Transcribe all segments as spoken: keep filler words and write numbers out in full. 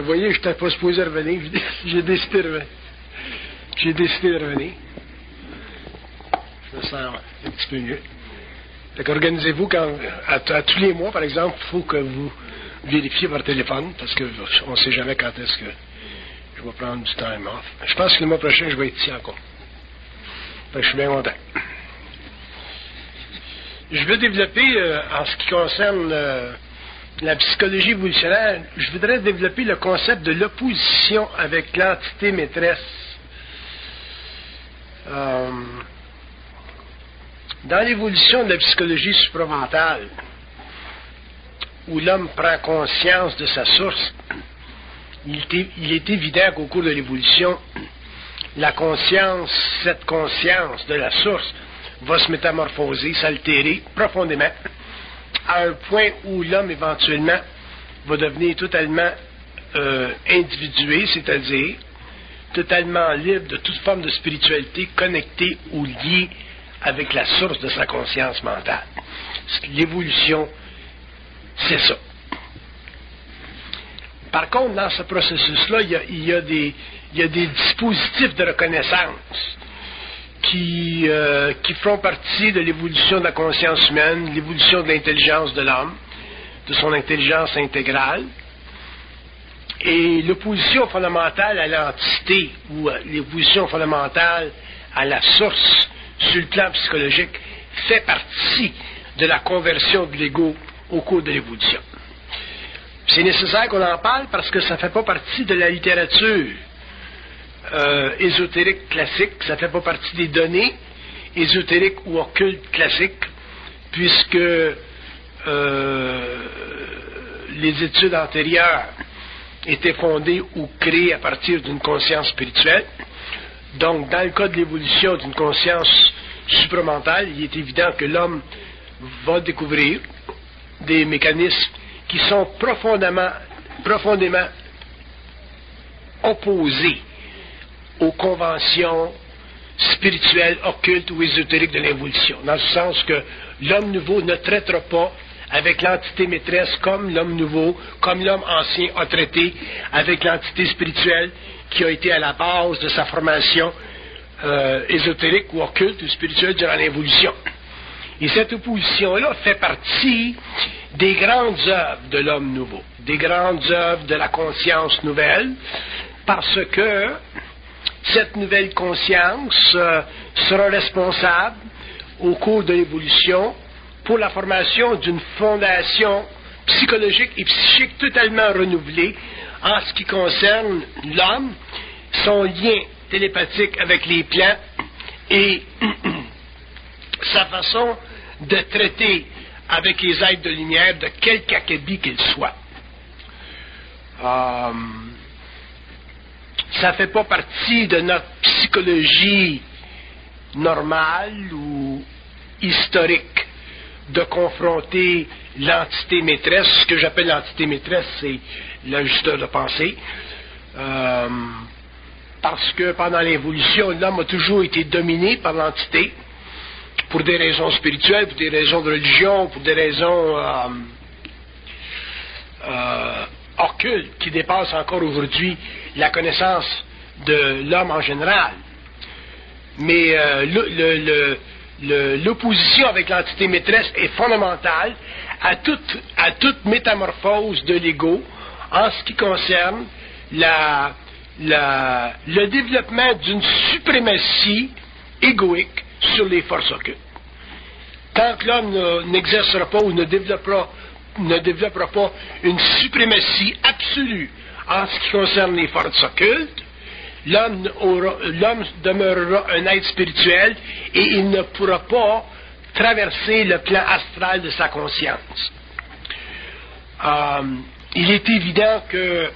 voyez, je n'étais pas supposé revenir. J'ai décidé de revenir. J'ai décidé de revenir. Je me sens un petit peu mieux. Fait qu'organisez-vous quand, à, à tous les mois, par exemple, il faut que vous vérifiez votre téléphone, parce qu'on ne sait jamais quand est-ce que je vais prendre du time off. Je pense que le mois prochain, je vais être ici encore. Fait que je suis bien content. Je veux développer, euh, en ce qui concerne euh, la psychologie évolutionnaire, je voudrais développer le concept de l'opposition avec l'entité maîtresse. Euh, dans l'évolution de la psychologie supramentale, où l'homme prend conscience de sa source, il est, il est évident qu'au cours de l'évolution, la conscience, cette conscience de la source, va se métamorphoser, s'altérer profondément, à un point où l'homme éventuellement va devenir totalement euh, individué, c'est-à-dire totalement libre de toute forme de spiritualité, connecté ou lié avec la source de sa conscience mentale. L'évolution, c'est ça. Par contre, dans ce processus-là, il y a, il y a, des, il y a des dispositifs de reconnaissance qui, euh, qui font partie de l'évolution de la conscience humaine, l'évolution de l'intelligence de l'homme, de son intelligence intégrale. Et l'opposition fondamentale à l'entité, ou l'opposition fondamentale à la source sur le plan psychologique, fait partie de la conversion de l'ego au cours de l'évolution. C'est nécessaire qu'on en parle parce que ça ne fait pas partie de la littérature euh, ésotérique classique, ça ne fait pas partie des données ésotériques ou occultes classiques, puisque euh, les études antérieures étaient fondées ou créées à partir d'une conscience spirituelle. Donc, dans le cas de l'évolution d'une conscience supramentale, il est évident que l'homme va découvrir des mécanismes qui sont profondément, profondément opposés aux conventions spirituelles, occultes ou ésotériques de l'évolution. Dans le sens que l'homme nouveau ne traitera pas avec l'entité maîtresse comme l'homme nouveau, comme l'homme ancien a traité avec l'entité spirituelle qui a été à la base de sa formation euh, ésotérique ou occulte ou spirituelle durant l'évolution. Et cette opposition-là fait partie des grandes œuvres de l'homme nouveau, des grandes œuvres de la conscience nouvelle, parce que cette nouvelle conscience euh, sera responsable au cours de l'évolution pour la formation d'une fondation psychologique et psychique totalement renouvelée en ce qui concerne l'homme, son lien télépathique avec les plans et sa façon de traiter avec les êtres de lumière de quelque acabit qu'ils soient. Euh, ça ne fait pas partie de notre psychologie normale ou historique de confronter l'entité maîtresse. Ce que j'appelle l'entité maîtresse, c'est l'ajusteur de pensée. Euh, parce que pendant l'évolution, l'homme a toujours été dominé par l'entité, pour des raisons spirituelles, pour des raisons de religion, pour des raisons euh, euh, occultes qui dépassent encore aujourd'hui la connaissance de l'homme en général. Mais euh, le, le, le, le, l'opposition avec l'entité maîtresse est fondamentale à toute, à toute métamorphose de l'ego en ce qui concerne la, la, le développement d'une suprématie égoïque sur les forces occultes. Tant que l'homme ne, n'exercera pas ou ne développera, ne développera pas une suprématie absolue en ce qui concerne les forces occultes, l'homme, aura, l'homme demeurera un être spirituel et il ne pourra pas traverser le plan astral de sa conscience. Euh, il est évident que,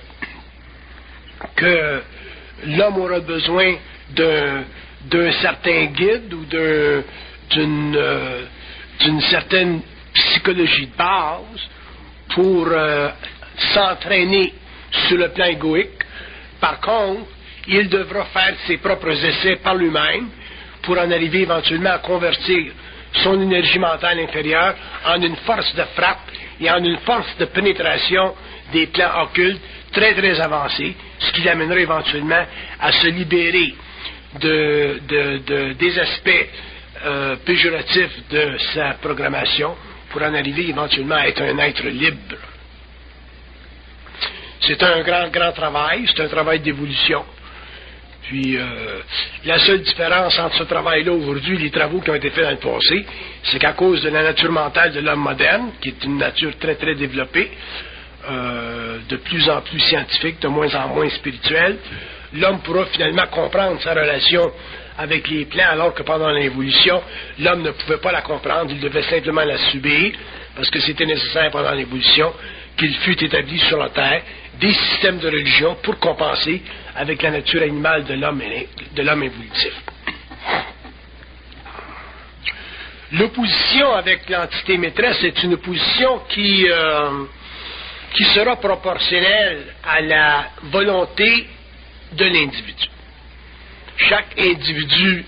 que l'homme aura besoin d'un d'un certain guide ou d'un, d'une, euh, d'une certaine psychologie de base pour euh, s'entraîner sur le plan égoïque. Par contre, il devra faire ses propres essais par lui-même pour en arriver éventuellement à convertir son énergie mentale inférieure en une force de frappe et en une force de pénétration des plans occultes très très avancé, ce qui l'amènera éventuellement à se libérer de, de, de, des aspects euh, péjoratifs de sa programmation pour en arriver éventuellement à être un être libre. C'est un grand, grand travail, c'est un travail d'évolution. Puis, euh, la seule différence entre ce travail-là aujourd'hui et les travaux qui ont été faits dans le passé, c'est qu'à cause de la nature mentale de l'homme moderne, qui est une nature très, très développée, euh, de plus en plus scientifique, de moins en moins spirituelle, l'homme pourra finalement comprendre sa relation avec les plants, alors que pendant l'évolution, l'homme ne pouvait pas la comprendre, il devait simplement la subir, parce que c'était nécessaire pendant l'évolution qu'il fût établi sur la terre des systèmes de religion pour compenser avec la nature animale de l'homme, de l'homme évolutif. L'opposition avec l'entité maîtresse est une opposition qui, euh, qui sera proportionnelle à la volonté de l'individu. Chaque individu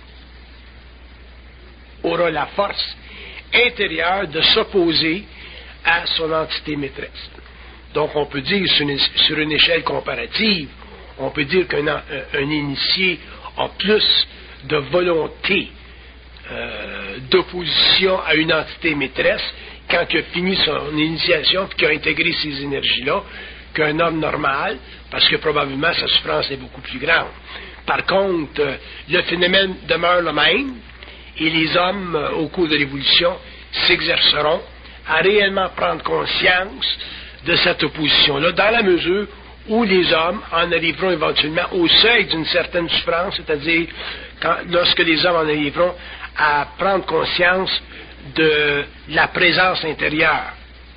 aura la force intérieure de s'opposer à son entité maîtresse. Donc on peut dire sur une, sur une échelle comparative, on peut dire qu'un un, un initié a plus de volonté euh, d'opposition à une entité maîtresse quand il a fini son initiation et qu'il a intégré ces énergies-là qu'un homme normal, parce que probablement sa souffrance est beaucoup plus grande. Par contre, euh, le phénomène demeure le même et les hommes, euh, au cours de l'évolution, s'exerceront à réellement prendre conscience de cette opposition-là, dans la mesure où les hommes en arriveront éventuellement au seuil d'une certaine souffrance, c'est-à-dire quand, lorsque les hommes en arriveront à prendre conscience de la présence intérieure.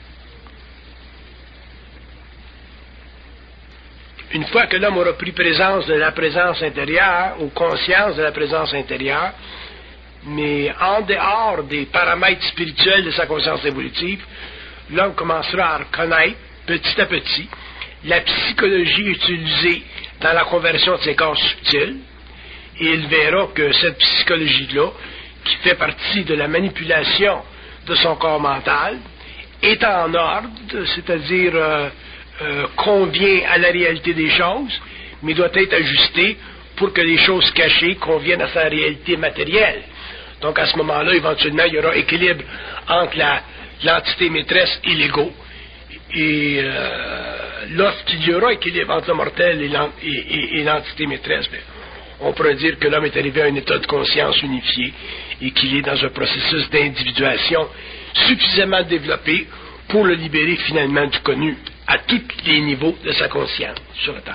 Une fois que l'homme aura pris présence de la présence intérieure, ou conscience de la présence intérieure, mais en dehors des paramètres spirituels de sa conscience évolutive, l'homme commencera à reconnaître, petit à petit, la psychologie utilisée dans la conversion de ses corps subtils, et il verra que cette psychologie-là, qui fait partie de la manipulation de son corps mental, est en ordre, c'est-à-dire euh, euh, convient à la réalité des choses, mais doit être ajustée pour que les choses cachées conviennent à sa réalité matérielle. Donc à ce moment-là, éventuellement, il y aura équilibre entre la, l'entité maîtresse et l'ego. Et euh, lorsqu'il y aura équilibre entre le mortel et, l'ent, et, et, et l'entité maîtresse, bien, on pourrait dire que l'homme est arrivé à un état de conscience unifié et qu'il est dans un processus d'individuation suffisamment développé pour le libérer finalement du connu à tous les niveaux de sa conscience sur la Terre.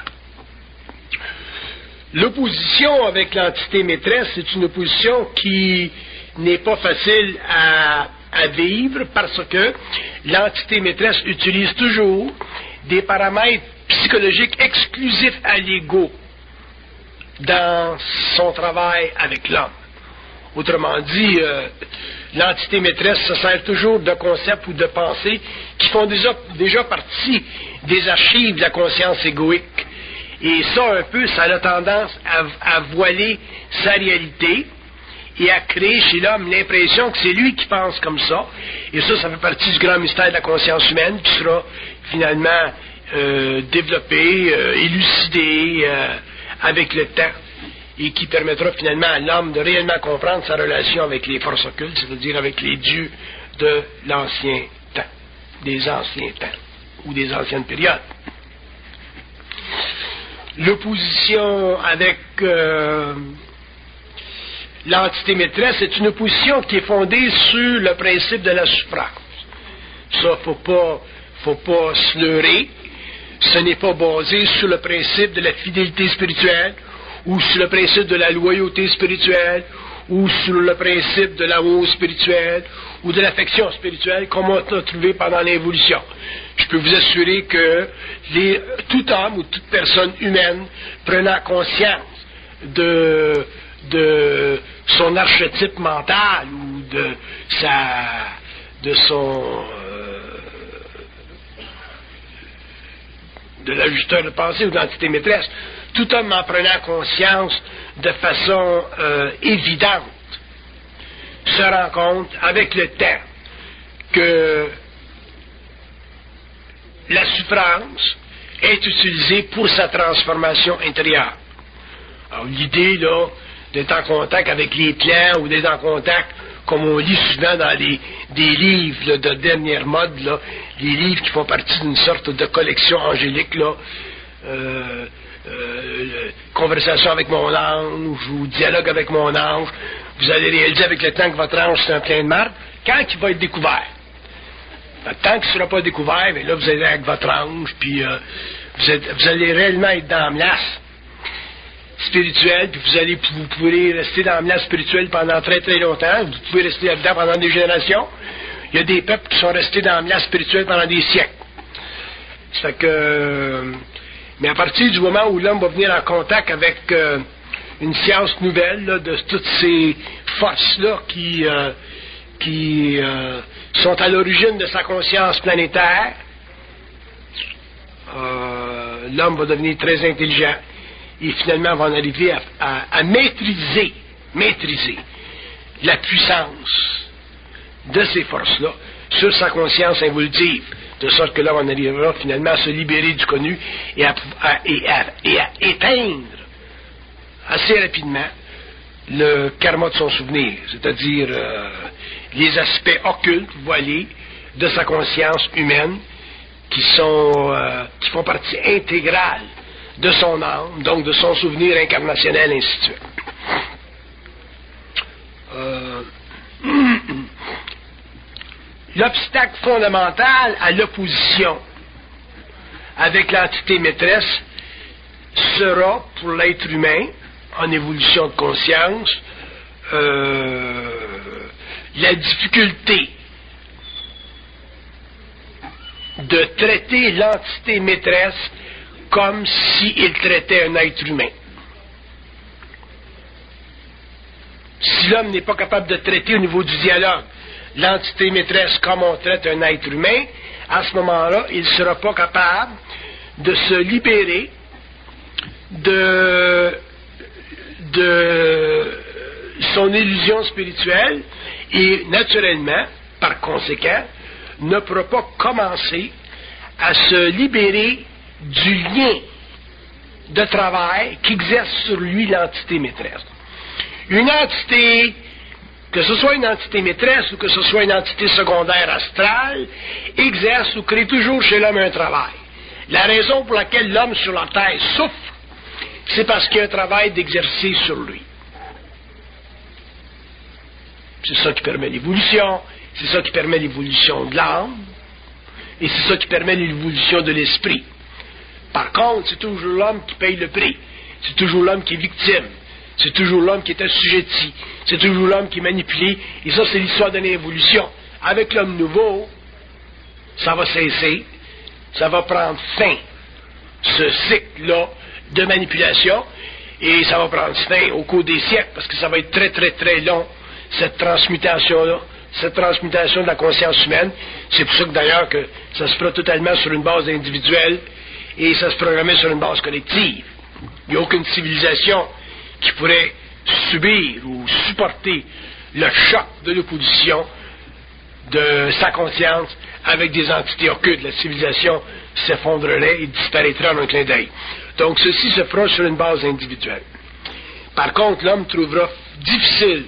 L'opposition avec l'entité maîtresse, c'est une opposition qui n'est pas facile à, à vivre parce que l'entité maîtresse utilise toujours des paramètres psychologiques exclusifs à l'ego dans son travail avec l'homme. Autrement dit, euh, l'entité maîtresse se sert toujours de concepts ou de pensées qui font déjà, déjà partie des archives de la conscience égoïque. Et ça, un peu, ça a tendance à, à voiler sa réalité et à créer chez l'homme l'impression que c'est lui qui pense comme ça. Et ça, ça fait partie du grand mystère de la conscience humaine qui sera finalement euh, développé, euh, élucidé euh, avec le temps et qui permettra finalement à l'homme de réellement comprendre sa relation avec les forces occultes, c'est-à-dire avec les dieux de l'ancien temps, des anciens temps ou des anciennes périodes. L'opposition avec euh, l'entité maîtresse est une opposition qui est fondée sur le principe de la souffrance. Ça, faut pas, faut pas se leurrer. Ce n'est pas basé sur le principe de la fidélité spirituelle, ou sur le principe de la loyauté spirituelle, ou sur le principe de l'amour spirituel, ou de l'affection spirituelle, comme on a trouvé pendant l'évolution. Je peux vous assurer que les, tout homme ou toute personne humaine prenant conscience de, de son archétype mental ou de sa, de son, euh, de l'ajusteur de pensée ou de l'entité maîtresse, tout homme en prenant conscience de façon euh, évidente se rend compte avec le temps que la souffrance, est utilisé pour sa transformation intérieure. Alors, l'idée, là, d'être en contact avec les plans ou d'être en contact, comme on lit souvent dans les, des livres là, de dernière mode, là, les livres qui font partie d'une sorte de collection angélique, là, euh, euh, conversation avec mon ange ou dialogue avec mon ange, vous allez réaliser avec le temps que votre ange c'est un plein de marde, quand il va être découvert. Tant qu'il ne sera pas découvert, mais là vous allez avec votre ange, puis euh, vous, êtes, vous allez réellement être dans la menace spirituelle, puis vous allez vous pourrez rester dans la menace spirituelle pendant très très longtemps, vous pouvez rester là-dedans pendant des générations. Il y a des peuples qui sont restés dans la menace spirituelle pendant des siècles. Ça fait que mais à partir du moment où l'homme va venir en contact avec euh, une science nouvelle là, de toutes ces forces-là qui, euh, qui euh, sont à l'origine de sa conscience planétaire, euh, l'homme va devenir très intelligent et finalement va en arriver à, à, à maîtriser, maîtriser la puissance de ces forces-là sur sa conscience involutive, de sorte que là, on arrivera finalement à se libérer du connu et à, à, et à, et à éteindre assez rapidement le karma de son souvenir, c'est-à-dire euh, les aspects occultes, voilés, de sa conscience humaine, qui sont euh, qui font partie intégrale de son âme, donc de son souvenir incarnationnel, ainsi de suite. Euh, L'obstacle fondamental à l'opposition avec l'entité maîtresse sera, pour l'être humain, en évolution de conscience, euh, la difficulté de traiter l'entité maîtresse comme s'il traitait un être humain. Si l'homme n'est pas capable de traiter au niveau du dialogue l'entité maîtresse comme on traite un être humain, à ce moment-là, il ne sera pas capable de se libérer de, de son illusion spirituelle et, naturellement, par conséquent, ne pourra pas commencer à se libérer du lien de travail qu'exerce sur lui l'entité maîtresse. Une entité, que ce soit une entité maîtresse ou que ce soit une entité secondaire astrale, exerce ou crée toujours chez l'homme un travail. La raison pour laquelle l'homme sur la terre souffre, c'est parce qu'il y a un travail d'exercer sur lui. C'est ça qui permet l'évolution, c'est ça qui permet l'évolution de l'âme, et c'est ça qui permet l'évolution de l'esprit. Par contre, c'est toujours l'homme qui paye le prix, c'est toujours l'homme qui est victime, c'est toujours l'homme qui est assujetti, c'est toujours l'homme qui est manipulé, et ça c'est l'histoire de l'évolution. Avec l'homme nouveau, ça va cesser, ça va prendre fin, ce cycle-là de manipulation, et ça va prendre fin au cours des siècles, parce que ça va être très très très long, cette transmutation-là, cette transmutation de la conscience humaine. C'est pour ça que d'ailleurs que ça se fera totalement sur une base individuelle, et ça se programmait sur une base collective. Il n'y a aucune civilisation qui pourrait subir ou supporter le choc de l'opposition de sa conscience avec des entités occultes. La civilisation s'effondrerait et disparaîtrait en un clin d'œil. Donc ceci se fera sur une base individuelle. Par contre, l'homme trouvera difficile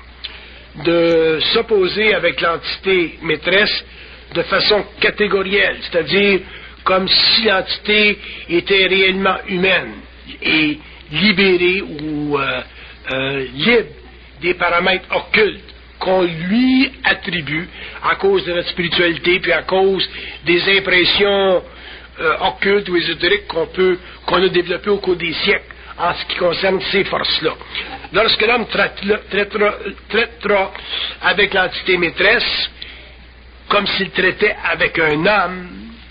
de s'opposer avec l'entité maîtresse de façon catégorielle, c'est-à-dire comme si l'entité était réellement humaine et libérée ou euh, euh, libre des paramètres occultes qu'on lui attribue à cause de notre spiritualité puis à cause des impressions euh, occultes ou ésotériques qu'on peut qu'on a développées au cours des siècles en ce qui concerne ces forces-là. Lorsque l'homme traitera, traitera, traitera avec l'entité maîtresse comme s'il traitait avec un homme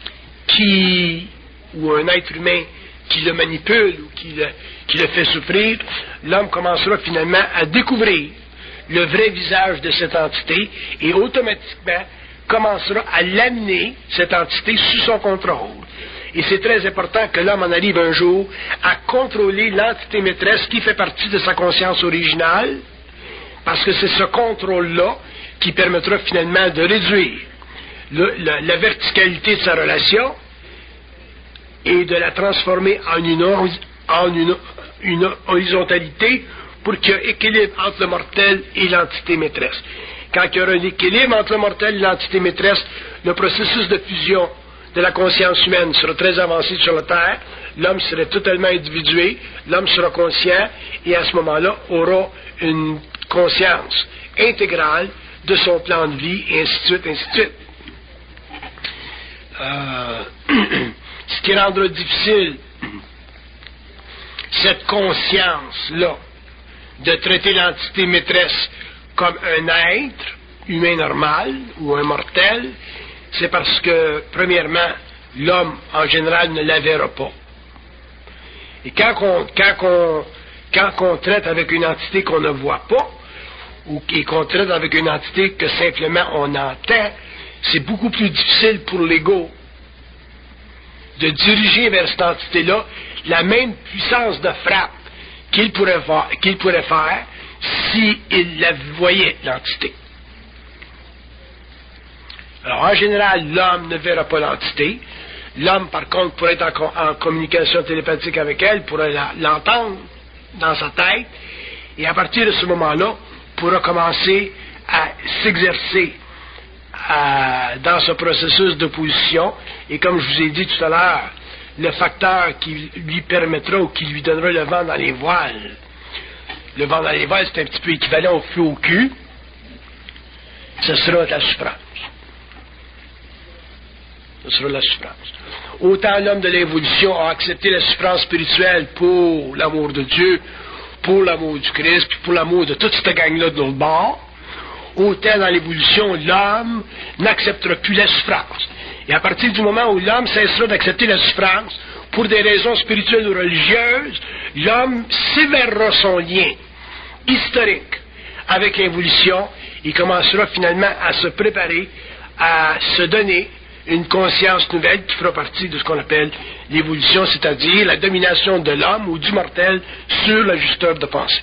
qui, ou un être humain qui le manipule ou qui le, qui le fait souffrir, l'homme commencera finalement à découvrir le vrai visage de cette entité et automatiquement commencera à l'amener, cette entité, sous son contrôle. Et c'est très important que l'homme en arrive un jour à contrôler l'entité maîtresse qui fait partie de sa conscience originale, parce que c'est ce contrôle-là qui permettra finalement de réduire le, la, la verticalité de sa relation et de la transformer en une, en une, une horizontalité pour qu'il y ait équilibre entre le mortel et l'entité maîtresse. Quand il y aura un équilibre entre le mortel et l'entité maîtresse, le processus de fusion de la conscience humaine sera très avancé sur la Terre, l'homme serait totalement individué, l'homme sera conscient et à ce moment-là aura une conscience intégrale de son plan de vie, et ainsi de suite, ainsi de suite. Euh, ce qui rendra difficile cette conscience-là de traiter l'entité maîtresse comme un être humain normal ou un mortel, c'est parce que, premièrement, l'homme, en général, ne la verra pas. Et quand on, quand on, quand on traite avec une entité qu'on ne voit pas, ou qu'on traite avec une entité que simplement on entend, c'est beaucoup plus difficile pour l'ego de diriger vers cette entité-là la même puissance de frappe qu'il pourrait, voir, qu'il pourrait faire s'il la voyait, l'entité. Alors, en général, l'homme ne verra pas l'entité. L'homme, par contre, pourrait être en, en communication télépathique avec elle, pourrait la, l'entendre dans sa tête, et à partir de ce moment-là, pourra commencer à s'exercer à, dans ce processus d'opposition. Et comme je vous ai dit tout à l'heure, le facteur qui lui permettra ou qui lui donnera le vent dans les voiles, le vent dans les voiles, c'est un petit peu équivalent au feu au cul, ce sera la souffrance. Ce sera la souffrance. Autant l'homme de l'évolution a accepté la souffrance spirituelle pour l'amour de Dieu, pour l'amour du Christ, puis pour l'amour de toute cette gang-là de l'autre bord, autant dans l'évolution, l'homme n'acceptera plus la souffrance. Et à partir du moment où l'homme cessera d'accepter la souffrance, pour des raisons spirituelles ou religieuses, l'homme sévèrera son lien historique avec l'évolution et commencera finalement à se préparer, à se donner une conscience nouvelle qui fera partie de ce qu'on appelle l'évolution, c'est-à-dire la domination de l'homme ou du mortel sur l'ajusteur de pensée.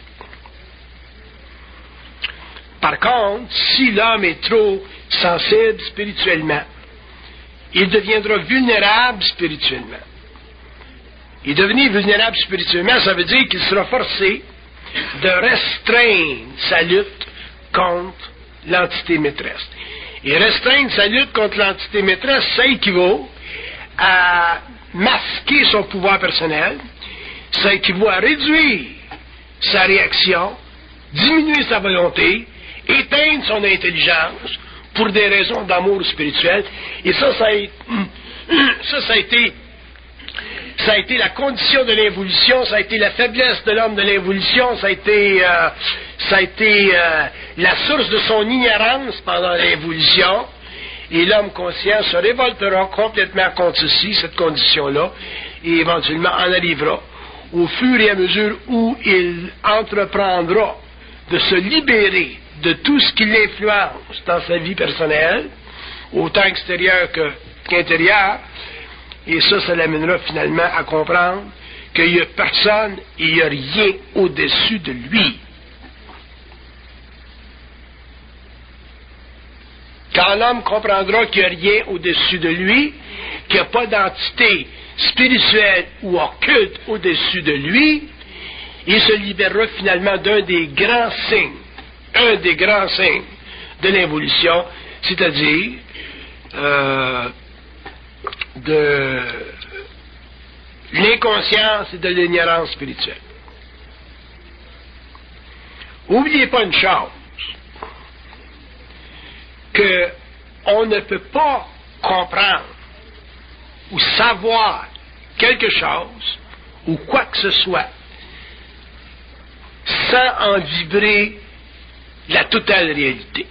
Par contre, si l'homme est trop sensible spirituellement, il deviendra vulnérable spirituellement. Et devenir vulnérable spirituellement, ça veut dire qu'il sera forcé de restreindre sa lutte contre l'entité maîtresse. Et restreindre sa lutte contre l'entité maîtresse, ça équivaut à masquer son pouvoir personnel, ça équivaut à réduire sa réaction, diminuer sa volonté, éteindre son intelligence pour des raisons d'amour spirituel. Et ça, ça a, ça, ça a été ça a été la condition de l'évolution, ça a été la faiblesse de l'homme de l'évolution, ça a été, euh, ça a été euh, la source de son ignorance pendant l'évolution, et l'homme conscient se révoltera complètement contre ceci, cette condition-là, et éventuellement en arrivera au fur et à mesure où il entreprendra de se libérer de tout ce qui l'influence dans sa vie personnelle, autant extérieure que, qu'intérieure. Et ça, ça l'amènera finalement à comprendre qu'il n'y a personne et il n'y a rien au-dessus de lui. Quand l'homme comprendra qu'il n'y a rien au-dessus de lui, qu'il n'y a pas d'entité spirituelle ou occulte au-dessus de lui, il se libérera finalement d'un des grands signes, un des grands signes de l'évolution, c'est-à-dire euh, de l'inconscience et de l'ignorance spirituelle. N'oubliez pas une chose, que on ne peut pas comprendre ou savoir quelque chose ou quoi que ce soit sans en vibrer la totale réalité.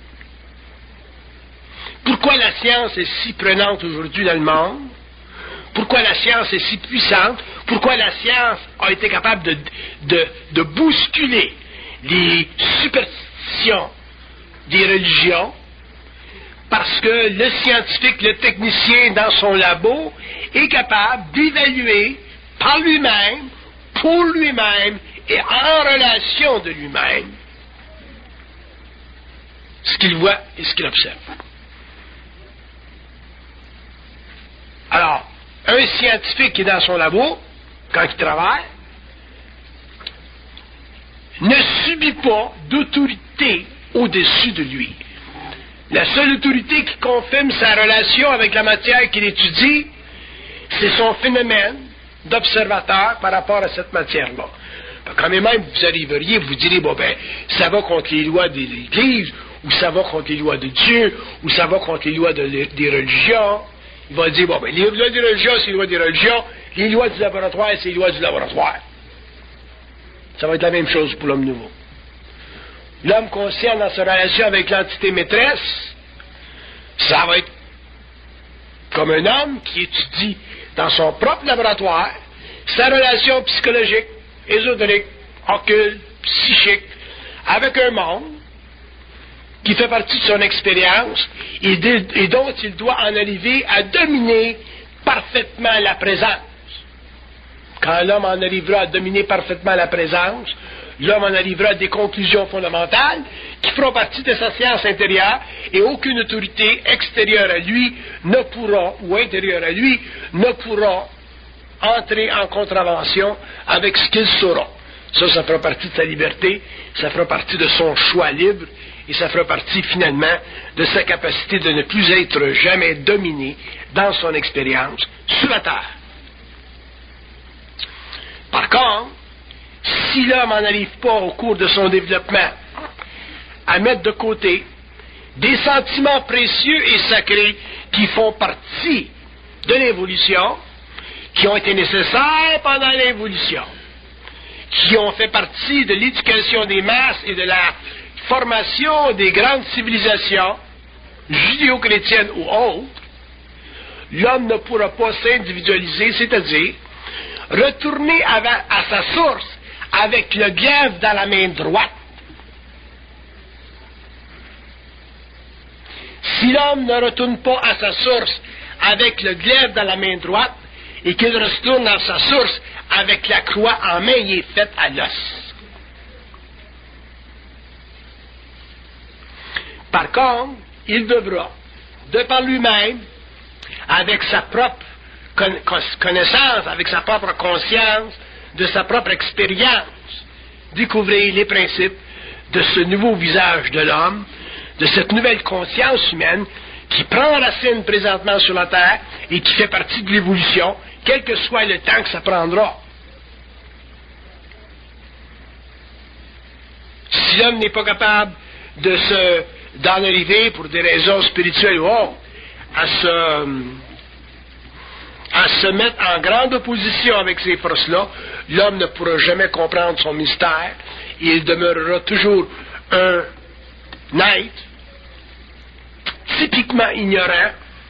Pourquoi la science est si prenante aujourd'hui dans le monde? Pourquoi la science est si puissante? Pourquoi la science a été capable de, de, de bousculer les superstitions des religions? Parce que le scientifique, le technicien dans son labo est capable d'évaluer par lui-même, pour lui-même et en relation de lui-même ce qu'il voit et ce qu'il observe. Alors, un scientifique qui est dans son labo, quand il travaille, ne subit pas d'autorité au-dessus de lui. La seule autorité qui confirme sa relation avec la matière qu'il étudie, c'est son phénomène d'observateur par rapport à cette matière-là. Quand même, vous arriveriez, vous direz, bon ben, ça va contre les lois de l'Église, ou ça va contre les lois de Dieu, ou ça va contre les lois de, des religions. Il va dire, bon ben, les lois des religions, c'est les lois des religions, les lois du laboratoire, c'est les lois du laboratoire. Ça va être la même chose pour l'homme nouveau. L'homme conscient dans sa relation avec l'entité maîtresse, ça va être comme un homme qui étudie dans son propre laboratoire sa relation psychologique, ésotérique, occulte, psychique, avec un monde qui fait partie de son expérience et, de, et dont il doit en arriver à dominer parfaitement la présence. Quand l'homme en arrivera à dominer parfaitement la présence, l'homme en arrivera à des conclusions fondamentales qui feront partie de sa science intérieure et aucune autorité extérieure à lui ne pourra, ou intérieure à lui, ne pourra entrer en contravention avec ce qu'il saura. Ça, ça fera partie de sa liberté, ça fera partie de son choix libre et ça fera partie finalement de sa capacité de ne plus être jamais dominé dans son expérience sur la terre. Par contre, si l'homme n'en arrive pas au cours de son développement à mettre de côté des sentiments précieux et sacrés qui font partie de l'évolution, qui ont été nécessaires pendant l'évolution, qui ont fait partie de l'éducation des masses et de la formation des grandes civilisations judéo-chrétiennes ou autres, l'homme ne pourra pas s'individualiser, c'est-à-dire retourner à, à sa source avec le glaive dans la main droite. Si l'homme ne retourne pas à sa source avec le glaive dans la main droite et qu'il retourne à sa source avec la croix en main, il est fait à l'os. Par contre, il devra, de par lui-même, avec sa propre connaissance, avec sa propre conscience, de sa propre expérience, découvrir les principes de ce nouveau visage de l'homme, de cette nouvelle conscience humaine qui prend racine présentement sur la Terre et qui fait partie de l'évolution, quel que soit le temps que ça prendra. Si l'homme n'est pas capable de se, d'en arriver pour des raisons spirituelles ou autres, à se, à se mettre en grande opposition avec ces forces-là, l'homme ne pourra jamais comprendre son mystère et il demeurera toujours un être typiquement ignorant,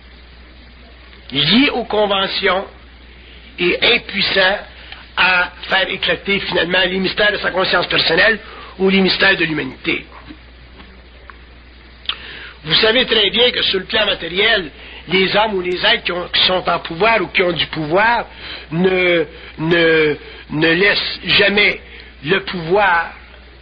lié aux conventions et impuissant à faire éclater finalement les mystères de sa conscience personnelle ou les mystères de l'humanité. Vous savez très bien que sur le plan matériel, les hommes ou les êtres qui, ont, qui sont en pouvoir ou qui ont du pouvoir ne, ne, ne laissent jamais le pouvoir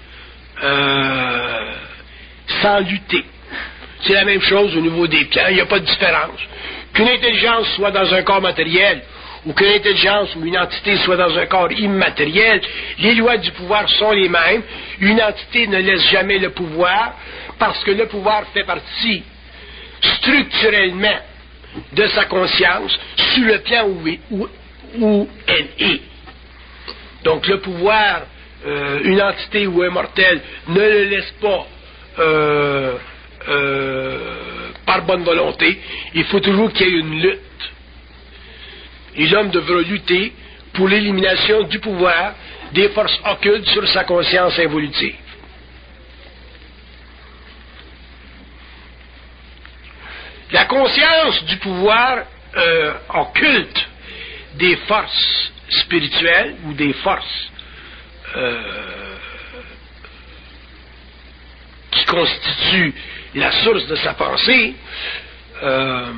euh, sans lutter. C'est la même chose au niveau des plans, il n'y a pas de différence. Qu'une intelligence soit dans un corps matériel ou qu'une intelligence ou une entité soit dans un corps immatériel, les lois du pouvoir sont les mêmes. Une entité ne laisse jamais le pouvoir parce que le pouvoir fait partie structurellement de sa conscience sur le plan où, où, où elle est. Donc le pouvoir, euh, une entité ou un mortel ne le laisse pas euh, euh, par bonne volonté. Il faut toujours qu'il y ait une lutte. Et l'homme devra lutter pour l'élimination du pouvoir des forces occultes sur sa conscience involutive. La conscience du pouvoir euh, occulte des forces spirituelles ou des forces euh, qui constituent la source de sa pensée, euh,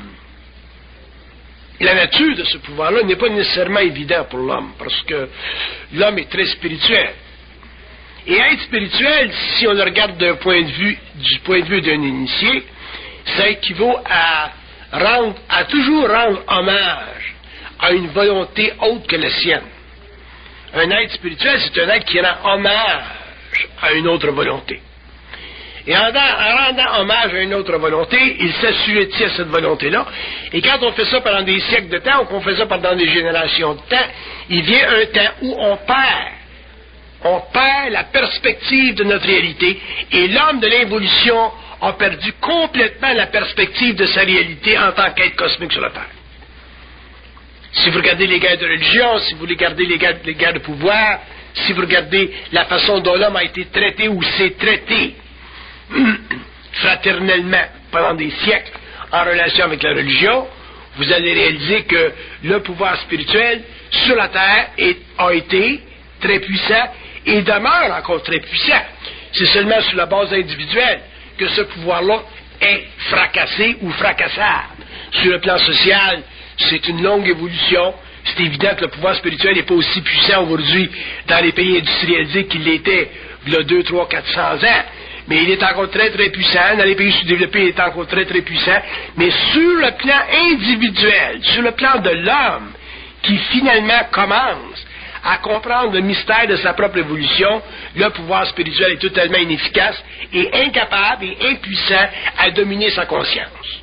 la nature de ce pouvoir-là n'est pas nécessairement évident pour l'homme, parce que l'homme est très spirituel. Et être spirituel, si on le regarde d'un point de vue, du point de vue d'un initié, ça équivaut à rendre, à toujours rendre hommage a une volonté autre que la sienne. Un être spirituel, c'est un être qui rend hommage à une autre volonté. Et en, en rendant hommage à une autre volonté, il s'assujettit à cette volonté-là. Et quand on fait ça pendant des siècles de temps, ou qu'on fait ça pendant des générations de temps, il vient un temps où on perd. On perd la perspective de notre réalité. Et l'homme de l'évolution a perdu complètement la perspective de sa réalité en tant qu'être cosmique sur la Terre. Si vous regardez les guerres de religion, si vous regardez les guerres, les guerres de pouvoir, si vous regardez la façon dont l'homme a été traité ou s'est traité fraternellement pendant des siècles en relation avec la religion, vous allez réaliser que le pouvoir spirituel sur la terre est, a été très puissant et demeure encore très puissant. C'est seulement sur la base individuelle que ce pouvoir-là est fracassé ou fracassable. Sur le plan social, c'est une longue évolution. C'est évident que le pouvoir spirituel n'est pas aussi puissant aujourd'hui dans les pays industrialisés qu'il l'était il y a deux, trois, quatre cents ans. Mais il est encore très, très puissant. Dans les pays sous-développés, il est encore très, très puissant. Mais sur le plan individuel, sur le plan de l'homme, qui finalement commence à comprendre le mystère de sa propre évolution, le pouvoir spirituel est totalement inefficace et incapable et impuissant à dominer sa conscience.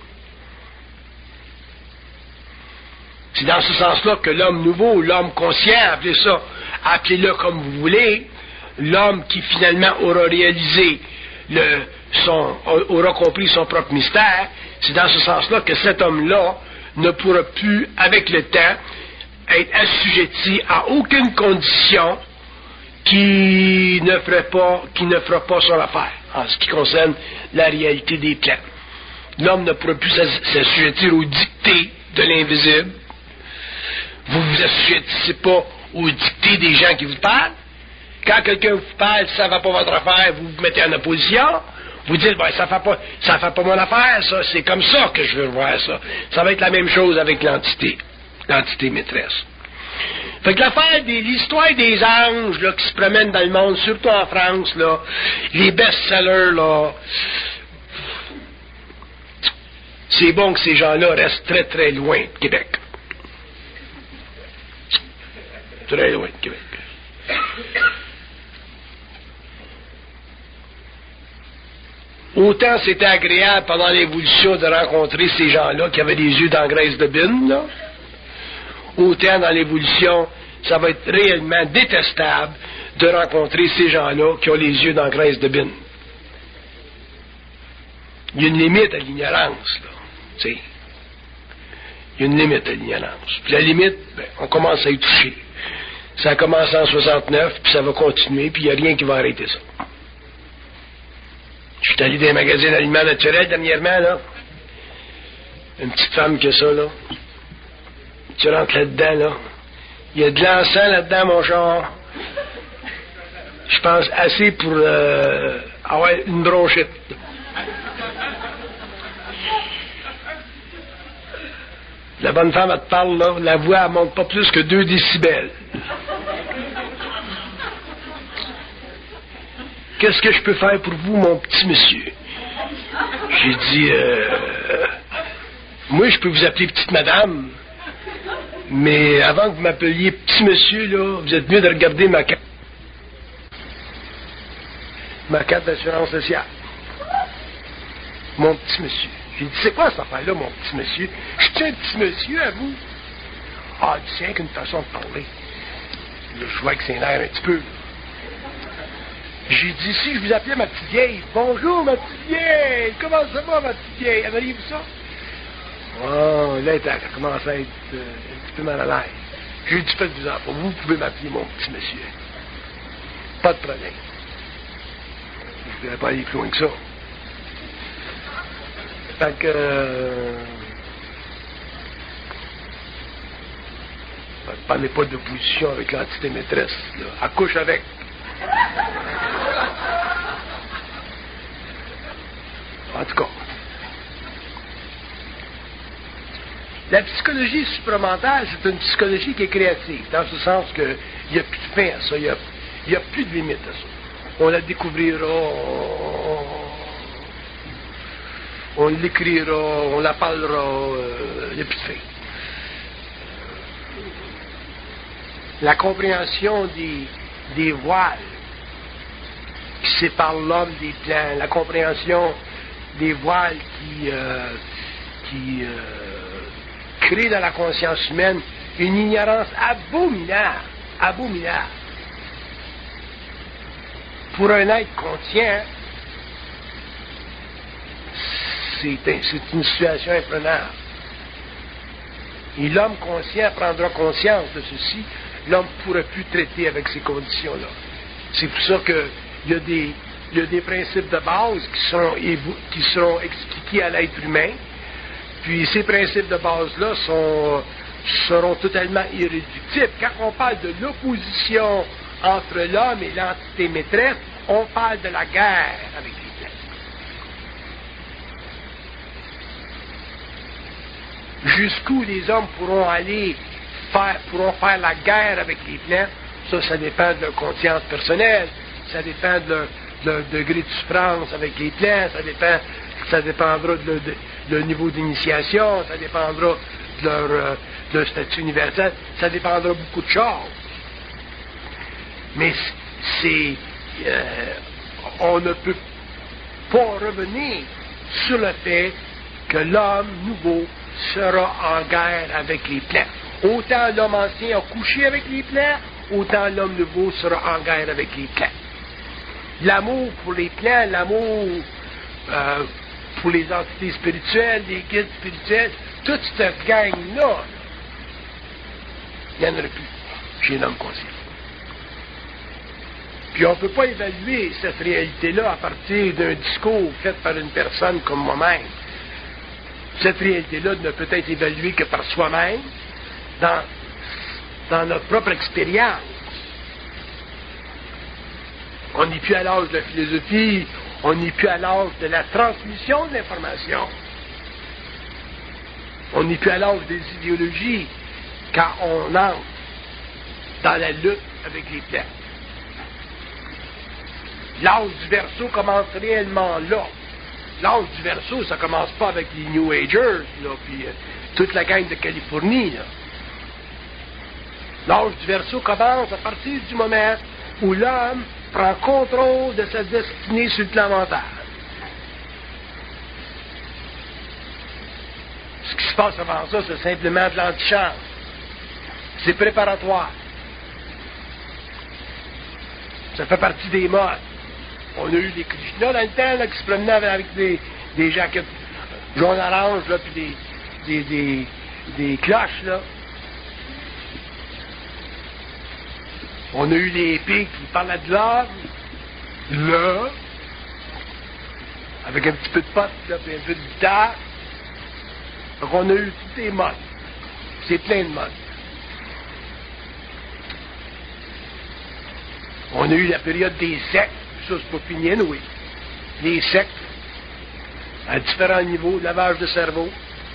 C'est dans ce sens-là que l'homme nouveau, l'homme conscient, appelez ça, appelez-le comme vous voulez, l'homme qui finalement aura réalisé le, son, aura compris son propre mystère, c'est dans ce sens-là que cet homme-là ne pourra plus, avec le temps, être assujetti à aucune condition qui ne fera pas, qui ne fera pas son affaire, en ce qui concerne la réalité des plans. L'homme ne pourra plus s'assujettir aux dictées de l'invisible. Vous ne vous assujettissez pas aux dictées des gens qui vous parlent. Quand quelqu'un vous parle, si ça ne va pas votre affaire, vous vous mettez en opposition. Vous dites, ben, ça ne fait pas, ça fait pas mon affaire, ça. C'est comme ça que je veux voir ça. Ça va être la même chose avec l'entité, l'entité maîtresse. Fait que l'affaire de l'histoire des anges, là, qui se promènent dans le monde, surtout en France, là, les best-sellers, là, c'est bon que ces gens-là restent très, très loin de Québec. Très loin de Québec. Autant c'était agréable pendant l'évolution de rencontrer ces gens-là qui avaient des yeux d'engraisse de bine, là, autant dans l'évolution, ça va être réellement détestable de rencontrer ces gens-là qui ont les yeux d'engraisse de bine. Il y a une limite à l'ignorance, là, tu sais. Il y a une limite à l'ignorance. Puis la limite, ben, on commence à y toucher. Ça a commencé en soixante-neuf, puis ça va continuer, puis il n'y a rien qui va arrêter ça. Je suis allé dans les magasins d'aliments naturels dernièrement, là. Une petite femme qui a ça, là. Tu rentres là-dedans, là. Il y a de l'encens là-dedans, mon genre. Je pense assez pour euh, avoir une bronchite. La bonne femme, elle te parle, là. La voix, elle monte pas plus que deux décibels. Qu'est-ce que je peux faire pour vous, mon petit monsieur? J'ai dit, euh, moi, je peux vous appeler petite madame, mais avant que vous m'appeliez petit monsieur, là, vous êtes mieux de regarder ma carte. Ma carte d'assurance sociale. Mon petit monsieur. J'ai dit, c'est quoi cette affaire-là, mon petit monsieur? Je tiens un petit monsieur à vous. Ah, il tient qu'une façon de parler. Là, je vois que c'est l'air un petit peu. J'ai dit, si je vous appelais ma petite vieille, bonjour ma petite vieille, comment ça va ma petite vieille, aimeriez-vous ça? Oh, là, elle a commencé à être euh, un petit peu mal à l'aise. J'ai dit, faites-vous en pas, vous pouvez m'appeler mon petit monsieur. Pas de problème. Je ne voudrais pas aller plus loin que ça. Fait que... Euh, ne parlez pas d'opposition avec l'entité maîtresse, là. Accouche avec. En tout cas, la psychologie supramentale, c'est une psychologie qui est créative, dans ce sens qu'il n'y a plus de fin à ça, il n'y a, a plus de limite à ça. On la découvrira, on, on l'écrira, on la parlera, il n'y a plus de fin. la compréhension des, des voiles qui séparent l'homme des plans, la compréhension des voiles qui, euh, qui euh, créent dans la conscience humaine une ignorance abominable, abominable. Pour un être conscient, c'est, c'est une situation imprenable. Et l'homme conscient prendra conscience de ceci, l'homme ne pourra plus traiter avec ces conditions-là. C'est pour ça qu'il y a des, il y a des principes de base qui seront, qui seront expliqués à l'être humain, puis ces principes de base-là sont, seront totalement irréductibles. Quand on parle de l'opposition entre l'homme et l'entité maîtresse, on parle de la guerre avec les plantes. Jusqu'où les hommes pourront aller faire, pourront faire la guerre avec les plantes, ça, ça dépend de leur conscience personnelle, ça dépend de leur, de leur degré de souffrance avec les plantes, ça dépend, ça dépendra de leur, de, de leur niveau d'initiation, ça dépendra de leur, euh, de leur statut universel, ça dépendra beaucoup de choses. Mais c'est, euh, on ne peut pas revenir sur le fait que l'homme nouveau sera en guerre avec les plans. Autant l'homme ancien a couché avec les plans, autant l'homme nouveau sera en guerre avec les plans. L'amour pour les plans, l'amour euh, pour les entités spirituelles, les guides spirituels, toute cette gang-là, il n'y en aura plus chez l'homme conscient. Puis on ne peut pas évaluer cette réalité-là à partir d'un discours fait par une personne comme moi-même. Cette réalité-là ne peut être évaluée que par soi-même, dans, dans notre propre expérience. On n'est plus à l'âge de la philosophie, on n'est plus à l'âge de la transmission de l'information. On n'est plus à l'âge des idéologies quand on entre dans la lutte avec les plans. L'âge du Verseau commence réellement là. L'âge du Verseau, ça commence pas avec les New Agers, là, puis euh, toute la gang de Californie, là. L'âge du Verseau commence à partir du moment où l'homme prend contrôle de sa destinée sur le plan mental. Ce qui se passe avant ça, c'est simplement de l'antichambre. C'est préparatoire. Ça fait partie des modes. On a eu des Krishnas dans le temps là, qui se promenaient avec des, des jaquettes jaune-orange, là, puis des, des, des, des cloches, là. On a eu les hippies qui parlaient de l'or, là, avec un petit peu de pote, là, puis un peu de guitare. Donc on a eu tous les modes. C'est plein de modes. On a eu la période des sectes. Ça, c'est pas fini, oui. Les sectes, à différents niveaux, lavage de cerveau.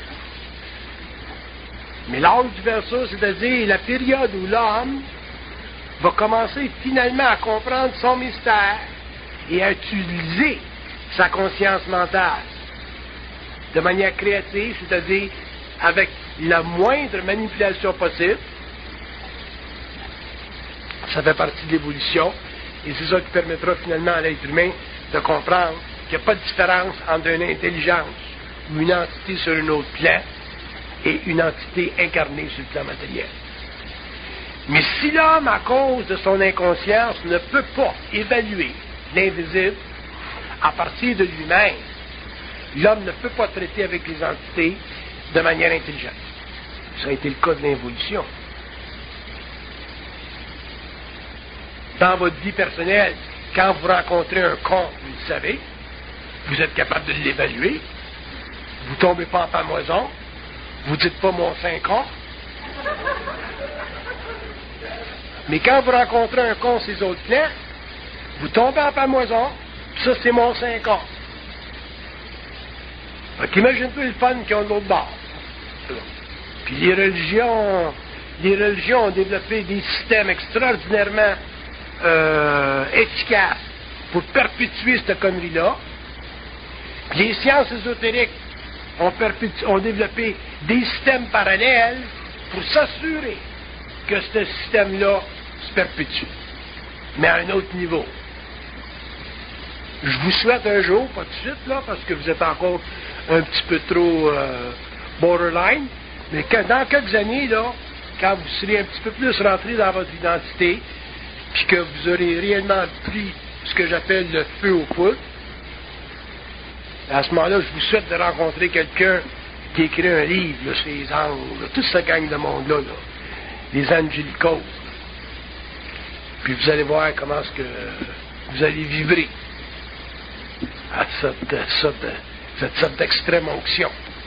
Mais l'âge du Verseau, c'est-à-dire la période où l'homme va commencer finalement à comprendre son mystère et à utiliser sa conscience mentale de manière créative, c'est-à-dire avec la moindre manipulation possible. Ça fait partie de l'évolution. Et c'est ça qui permettra finalement à l'être humain de comprendre qu'il n'y a pas de différence entre une intelligence ou une entité sur un autre plan et une entité incarnée sur le plan matériel. Mais si l'homme, à cause de son inconscience, ne peut pas évaluer l'invisible à partir de lui-même, l'homme ne peut pas traiter avec les entités de manière intelligente. Ça a été le cas de l'involution. Dans votre vie personnelle, quand vous rencontrez un con, vous le savez, vous êtes capable de l'évaluer, vous ne tombez pas en pamoison, vous ne dites pas mon saint con. Mais quand vous rencontrez un con sur les autres plans, vous tombez en pamoison, ça c'est mon saint con. Fait qu'imagine-toi le fun qu'ils ont de l'autre bord. Puis les religions, les religions ont développé des systèmes extraordinairement Euh, efficace pour perpétuer cette connerie-là. Les sciences ésotériques ont, perpétu- ont développé des systèmes parallèles pour s'assurer que ce système-là se perpétue, mais à un autre niveau. Je vous souhaite un jour, pas tout de suite, là, parce que vous êtes encore un petit peu trop euh, borderline, mais que dans quelques années, là, quand vous serez un petit peu plus rentré dans votre identité, puis que vous aurez réellement pris ce que j'appelle le feu au poudre, à ce moment-là, je vous souhaite de rencontrer quelqu'un qui écrit un livre là, sur les anges, là, toute cette gang de monde-là, là, les angélicos. Puis vous allez voir comment est-ce que vous allez vibrer à cette sorte, cette sorte d'extrême onction.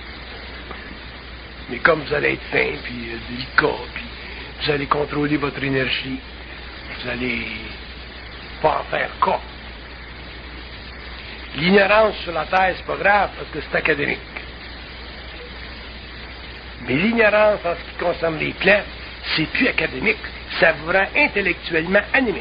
Mais comme vous allez être fin, puis euh, délicat, puis vous allez contrôler votre énergie, vous allez pas en faire cas. L'ignorance sur la Terre, c'est pas grave, parce que c'est académique. Mais l'ignorance en ce qui concerne les plans, c'est plus académique, ça vous rend intellectuellement anémique.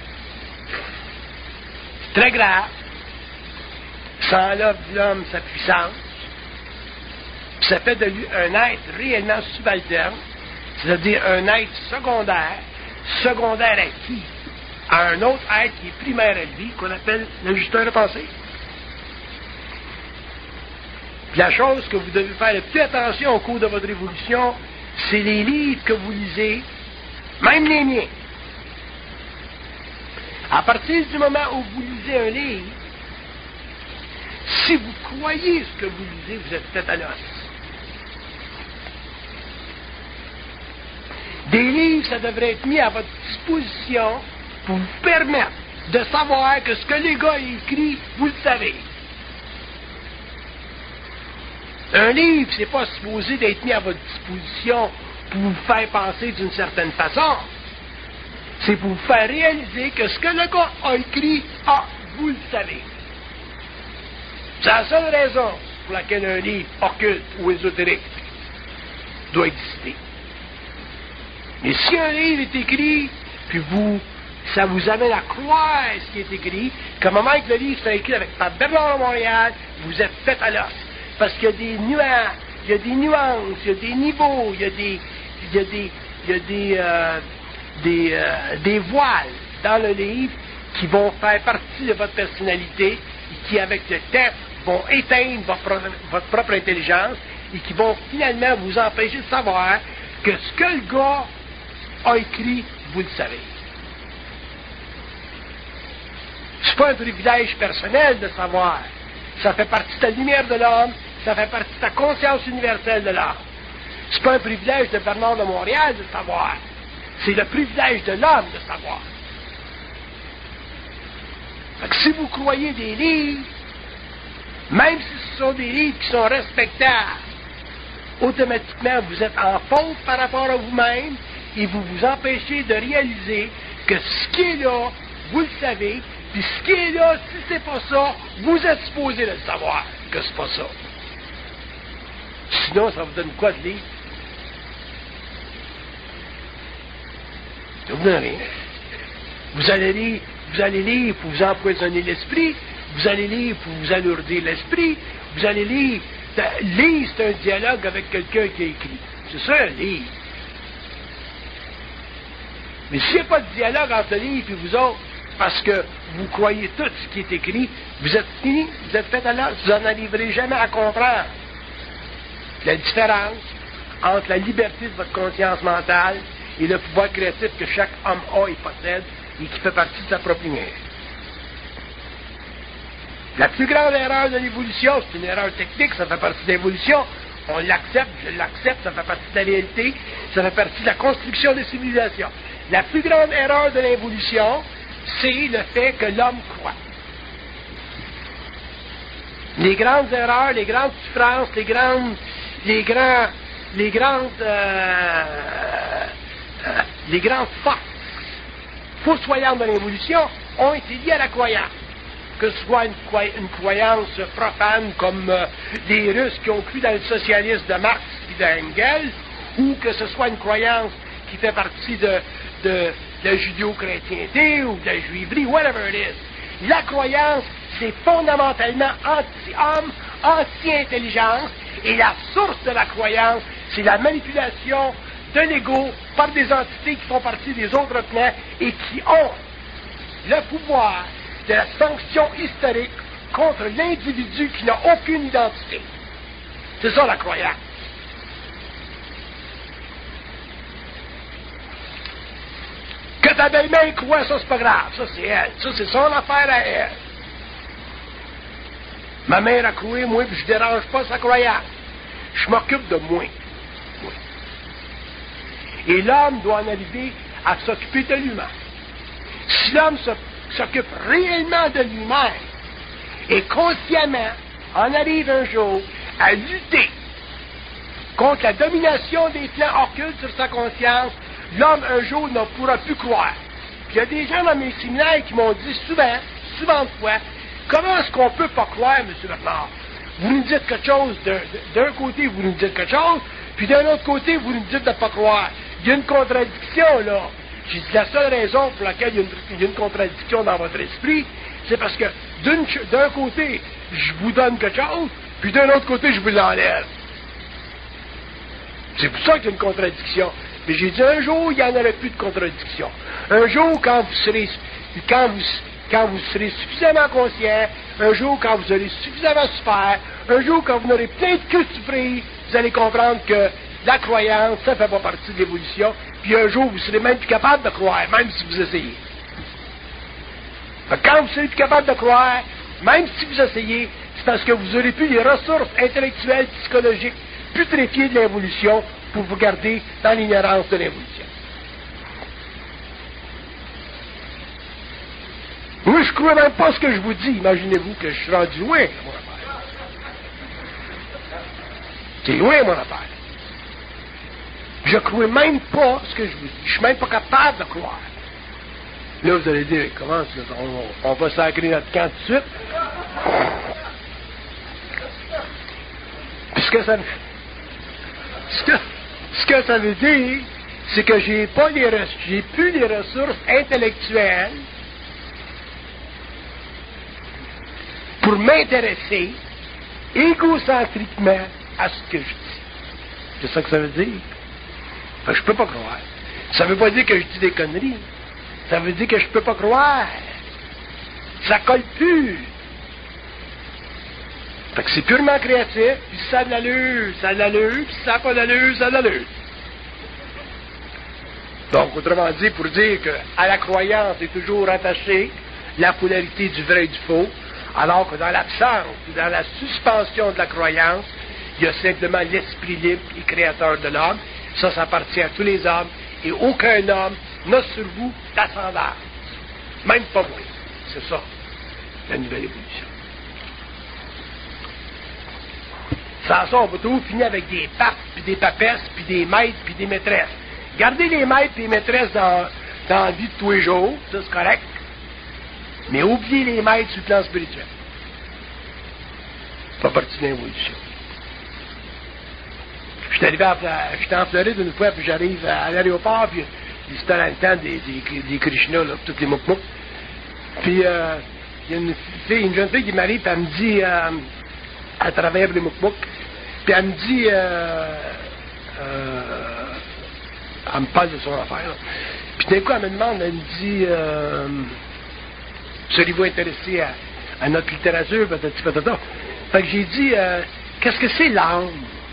C'est très grave. Ça enlève de l'homme sa puissance, puis ça fait de lui un être réellement subalterne, c'est-à-dire un être secondaire, secondaire à qui? À un autre être qui est primaire à lui, qu'on appelle l'ajusteur de pensée. Puis la chose que vous devez faire le plus attention au cours de votre évolution, c'est les livres que vous lisez, même les miens. À partir du moment où vous lisez un livre, si vous croyez ce que vous lisez, vous êtes tête à l'os. Des livres, ça devrait être mis à votre disposition pour vous permettre de savoir que ce que les gars écrit, vous le savez. Un livre, c'est pas supposé d'être mis à votre disposition pour vous faire penser d'une certaine façon. C'est pour vous faire réaliser que ce que le gars a écrit, ah, vous le savez. C'est la seule raison pour laquelle un livre occulte ou ésotérique doit exister. Mais si un livre est écrit, puis vous, ça vous amène à croire ce qui est écrit, comme un moment que le livre soit écrit avec par Bernard de Montréal, vous êtes fait à l'os. Parce qu'il y a des nuances, il y a des nuances, il y a des niveaux, il y a des, il y a des, il y a des, euh, des, euh, des voiles dans le livre qui vont faire partie de votre personnalité et qui, avec le temps, vont éteindre votre, votre propre intelligence et qui vont finalement vous empêcher de savoir que ce que le gars a écrit, vous le savez. C'est pas un privilège personnel de savoir. Ça fait partie de la lumière de l'homme, ça fait partie de la conscience universelle de l'homme. C'est pas un privilège de Bernard de Montréal de savoir. C'est le privilège de l'homme de savoir. Fait que si vous croyez des livres, même si ce sont des livres qui sont respectables, automatiquement vous êtes en faute par rapport à vous-même et vous vous empêchez de réaliser que ce qui est là, vous le savez, puis ce qui est là, si c'est pas ça, vous êtes supposé de le savoir que c'est pas ça. Sinon, ça vous donne quoi de lire? Ça vous donne rien. Vous allez lire, vous allez lire pour vous empoisonner l'esprit, vous allez lire pour vous alourdir l'esprit, vous allez lire. Lire, c'est un dialogue avec quelqu'un qui a écrit. C'est ça, un livre. Mais s'il n'y a pas de dialogue entre le livre et vous autres, parce que vous croyez tout ce qui est écrit, vous êtes fini, vous êtes fait à l'heure, vous n'en arriverez jamais à comprendre la différence entre la liberté de votre conscience mentale et le pouvoir créatif que chaque homme a et possède et qui fait partie de sa propre lumière. La plus grande erreur de l'évolution, c'est une erreur technique, ça fait partie de l'évolution, on l'accepte, je l'accepte, ça fait partie de la réalité, ça fait partie de la construction des civilisations. La plus grande erreur de l'évolution, c'est le fait que l'homme croit. Les grandes erreurs, les grandes souffrances, les grandes, les grands, les grandes, euh, euh, les grandes forces fossoyantes de l'évolution ont été liées à la croyance. Que ce soit une, croy- une croyance profane comme euh, les Russes qui ont cru dans le socialisme de Marx et d'Engels, ou que ce soit une croyance qui fait partie de, de, de la judéo-chrétienté ou de la juiverie, whatever it is. La croyance, c'est fondamentalement anti-homme, anti-intelligence, et la source de la croyance, c'est la manipulation de l'ego par des entités qui font partie des autres plans et qui ont le pouvoir de la sanction historique contre l'individu qui n'a aucune identité. C'est ça la croyance. Que ta belle-mère croit, ça c'est pas grave, ça c'est elle, ça c'est son affaire à elle. Ma mère a croué, moi, puis je dérange pas sa croyance. Je m'occupe de moi. moi. Et l'homme doit en arriver à s'occuper de lui-même. Si l'homme s'occupe réellement de lui-même et consciemment en arrive un jour à lutter contre la domination des plans occultes sur sa conscience, l'homme un jour ne pourra plus croire. Puis il y a des gens dans mes séminaires qui m'ont dit souvent, souvent de fois, comment est-ce qu'on peut pas croire, M. Bernard? Vous nous dites quelque chose, d'un, d'un côté vous nous dites quelque chose, puis d'un autre côté vous nous dites de ne pas croire. Il y a une contradiction là. J'ai dit la seule raison pour laquelle il y a une, il y a une contradiction dans votre esprit, c'est parce que d'une, d'un côté, je vous donne quelque chose, puis d'un autre côté, je vous l'enlève. C'est pour ça qu'il y a une contradiction. Mais j'ai dit un jour, il n'y en aurait plus de contradiction. Un jour, quand vous serez, quand vous, quand vous serez suffisamment conscient, un jour, quand vous serez suffisamment super, un jour, quand vous aurez plein de queues surprises, vous allez comprendre que la croyance, ça ne fait pas partie de l'évolution, puis un jour, vous serez même plus capable de croire, même si vous essayez. Quand vous serez plus capable de croire, même si vous essayez, c'est parce que vous n'aurez plus les ressources intellectuelles, psychologiques, putréfiées de l'évolution pour vous garder dans l'ignorance de l'évolution. Moi, je ne crois même pas ce que je vous dis. Imaginez-vous que je suis rendu loin, mon affaire. C'est loin, mon affaire. Je ne crois même pas ce que je vous dis. Je ne suis même pas capable de croire. Là, vous allez dire, comment ça, on, on va sacrer notre camp tout de suite? Puis ce que ça, ce que, ce que ça veut dire, c'est que j'ai pas les, j'ai plus les ressources intellectuelles pour m'intéresser égocentriquement à ce que je dis. C'est ça que ça veut dire. Enfin, je peux pas croire. Ça veut pas dire que je dis des conneries. Ça veut dire que je peux pas croire. Ça colle plus. Fait que c'est purement créatif, puis ça a de l'allure, ça a de l'allure, puis ça n'a pas d'allure, ça a de l'allure. Donc, autrement dit, pour dire qu'à la croyance est toujours attachée la polarité du vrai et du faux, alors que dans l'absence, dans la suspension de la croyance, il y a simplement l'esprit libre et créateur de l'homme. Ça, ça appartient à tous les hommes, et aucun homme n'a sur vous d'ascendance. Même pas moi. C'est ça, la nouvelle évolution. Sans ça, on va toujours finir avec des papes, puis des papesses, puis des maîtres, puis des maîtresses. Gardez les maîtres et les maîtresses dans, dans la vie de tous les jours, ça c'est correct, mais oubliez les maîtres sur le plan spirituel. Pas partie de l'évolution. J'étais arrivé à, j'étais en Floride une fois, puis j'arrive à, à l'aéroport, puis c'était dans le temps des, des, des Krishna, là, tous les mouk-mouk. Puis, euh, il y a une fille, une jeune fille qui m'arrive, puis elle me dit, euh, à travers les mouk-mouk, puis elle me dit, euh, euh, elle me parle de son affaire, là. Puis d'un coup, elle me demande, elle me dit, euh, seriez-vous intéressé à, à notre littérature, patati patata. Fait que j'ai dit, euh, qu'est-ce que c'est l'âme?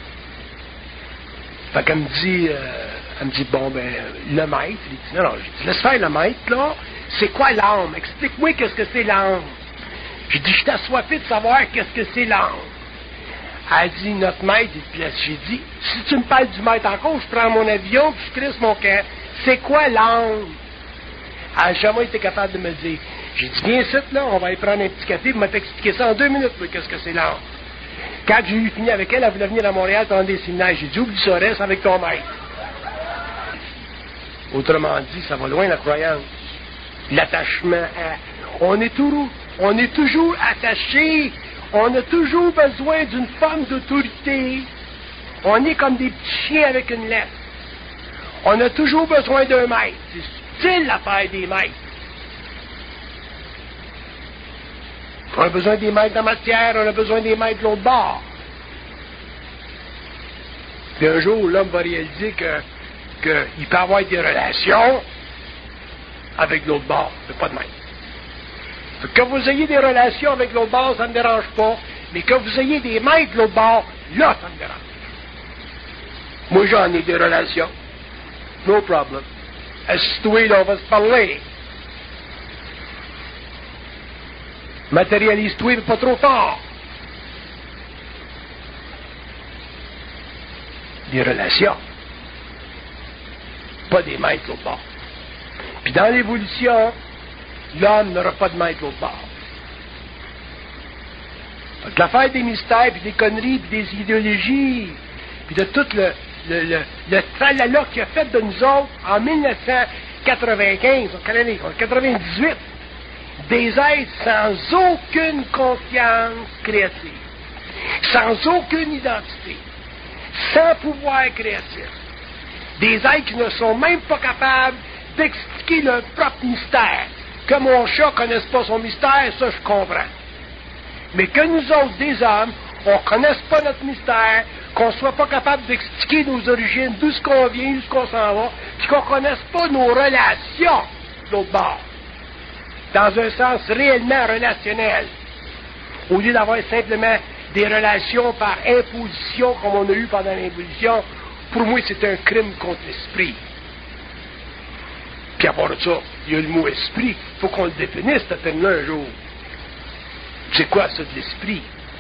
Fait qu'elle me dit, euh, elle me dit, bon, ben, le maître. Il dit, non, non, j'ai dit, laisse faire le maître, là. C'est quoi l'âme? Explique-moi qu'est-ce que c'est l'âme. J'ai dit, je suis assoiffé de savoir qu'est-ce que c'est l'âme. Elle dit, notre maître, j'ai dit, si tu me parles du maître encore, je prends mon avion, puis je crisse mon camp. C'est quoi l'âme? Elle n'a jamais été capable de me dire. J'ai dit, viens ici, là, on va y prendre un petit café, vous m'avez expliqué ça en deux minutes, mais qu'est-ce que c'est l'âme? Quand j'ai eu fini avec elle, elle voulait venir à Montréal pendant des séminaires. J'ai dit, oublie ça, reste avec ton maître. Autrement dit, ça va loin la croyance. L'attachement à... On est, tout, on est toujours attaché. On a toujours besoin d'une forme d'autorité. On est comme des petits chiens avec une laisse. On a toujours besoin d'un maître. C'est subtil l'affaire des maîtres. On a besoin des maîtres en matière, on a besoin des maîtres de l'autre bord. Puis un jour, l'homme va réaliser que qu'il peut avoir des relations avec l'autre bord, mais pas de même. Que vous ayez des relations avec l'autre bord, ça ne me dérange pas, mais que vous ayez des maîtres de l'autre bord, là, ça me dérange. Moi, j'en ai des relations. No problem. Assis-toi, là, on va se parler. Matérialise-toi, mais pas trop fort. Des relations. Pas des maîtres de l'autre bord. Puis dans l'évolution, l'homme n'aura pas de maître de l'autre bord. Donc l'affaire des mystères, puis des conneries, puis des idéologies, puis de tout le, le, le, le tralala qu'il a fait de nous autres en dix-neuf cent quatre-vingt-quinze, en quatre-vingt-dix-huit, des êtres sans aucune conscience créative, sans aucune identité, sans pouvoir créatif, des êtres qui ne sont même pas capables d'expliquer leur propre mystère. Que mon chat ne connaisse pas son mystère, ça je comprends. Mais que nous autres, des hommes, on ne connaisse pas notre mystère, qu'on ne soit pas capable d'expliquer nos origines, d'où ce qu'on vient, d'où ce qu'on s'en va, puis qu'on ne connaisse pas nos relations de l'autre bord, dans un sens réellement relationnel, au lieu d'avoir simplement des relations par imposition, comme on a eu pendant l'évolution. Pour moi, c'est un crime contre l'esprit. Puis à part de ça, il y a le mot esprit, il faut qu'on le définisse, ce terme-là, un jour. C'est quoi ça de l'esprit?